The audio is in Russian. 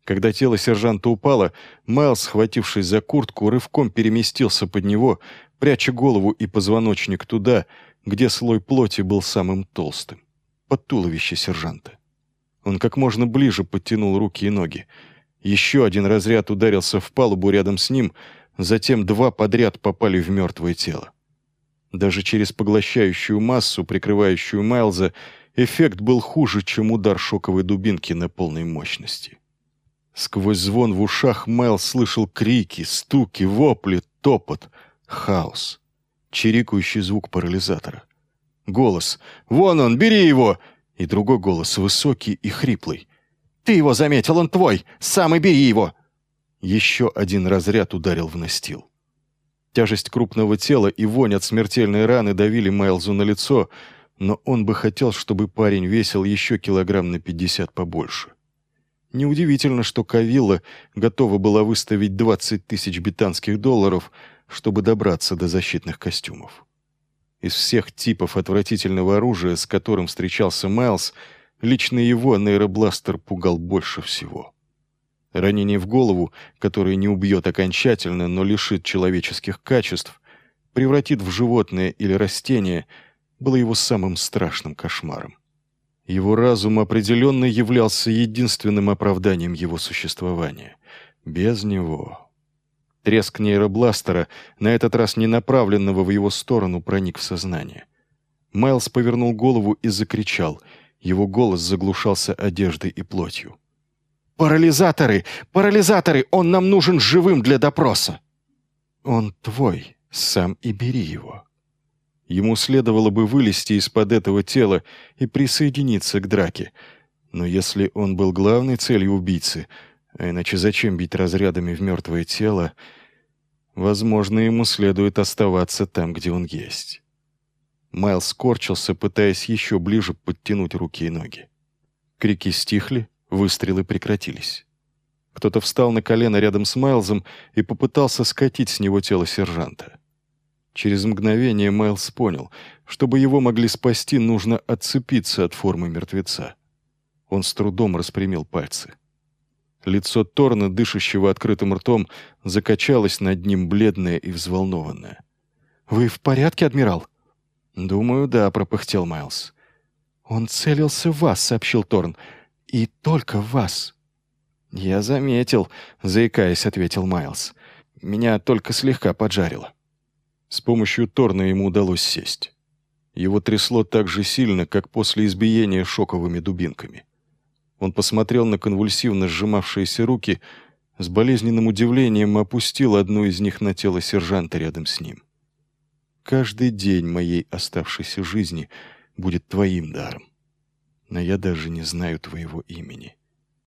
Когда тело сержанта упало, Майлз, схватившись за куртку, рывком переместился под него, пряча голову и позвоночник туда, где слой плоти был самым толстым, под туловище сержанта. Он как можно ближе подтянул руки и ноги. Еще один разряд ударился в палубу рядом с ним, затем 2 подряд попали в мертвое тело. Даже через поглощающую массу, прикрывающую Майлза, эффект был хуже, чем удар шоковой дубинки на полной мощности. Сквозь звон в ушах Майлз слышал крики, стуки, вопли, топот, хаос, чирикающий звук парализатора. Голос «Вон он, бери его!» и другой голос, высокий и хриплый. «Ты его заметил, он твой! Сам и бери его!» Еще один разряд ударил в настил. Тяжесть крупного тела и вонь от смертельной раны давили Майлзу на лицо, но он бы хотел, чтобы парень весил еще килограмм на 50 побольше. Неудивительно, что Кавилла готова была выставить 20 тысяч британских долларов, чтобы добраться до защитных костюмов. Из всех типов отвратительного оружия, с которым встречался Майлз, лично его нейробластер пугал больше всего. Ранение в голову, которое не убьет окончательно, но лишит человеческих качеств, превратит в животное или растение, было его самым страшным кошмаром. Его разум определенно являлся единственным оправданием его существования. Без него... Треск нейробластера, на этот раз не направленного в его сторону, проник в сознание. Майлз повернул голову и закричал. Его голос заглушался одеждой и плотью. «Парализаторы! Парализаторы! Он нам нужен живым для допроса!» «Он твой, сам и бери его». Ему следовало бы вылезти из-под этого тела и присоединиться к драке. Но если он был главной целью убийцы, а иначе зачем бить разрядами в мертвое тело, возможно, ему следует оставаться там, где он есть. Майлз скорчился, пытаясь еще ближе подтянуть руки и ноги. Крики стихли, выстрелы прекратились. Кто-то встал на колено рядом с Майлзом и попытался скатить с него тело сержанта. Через мгновение Майлз понял, чтобы его могли спасти, нужно отцепиться от формы мертвеца. Он с трудом распрямил пальцы. Лицо Торна, дышащего открытым ртом, закачалось над ним, бледное и взволнованное. «Вы в порядке, адмирал?» «Думаю, да», — пропыхтел Майлз. «Он целился в вас», — сообщил Торн. «И только в вас». «Я заметил», — заикаясь, ответил Майлз. «Меня только слегка поджарило». С помощью Торна ему удалось сесть. Его трясло так же сильно, как после избиения шоковыми дубинками. Он посмотрел на конвульсивно сжимавшиеся руки, с болезненным удивлением опустил одну из них на тело сержанта рядом с ним. «Каждый день моей оставшейся жизни будет твоим даром, но я даже не знаю твоего имени».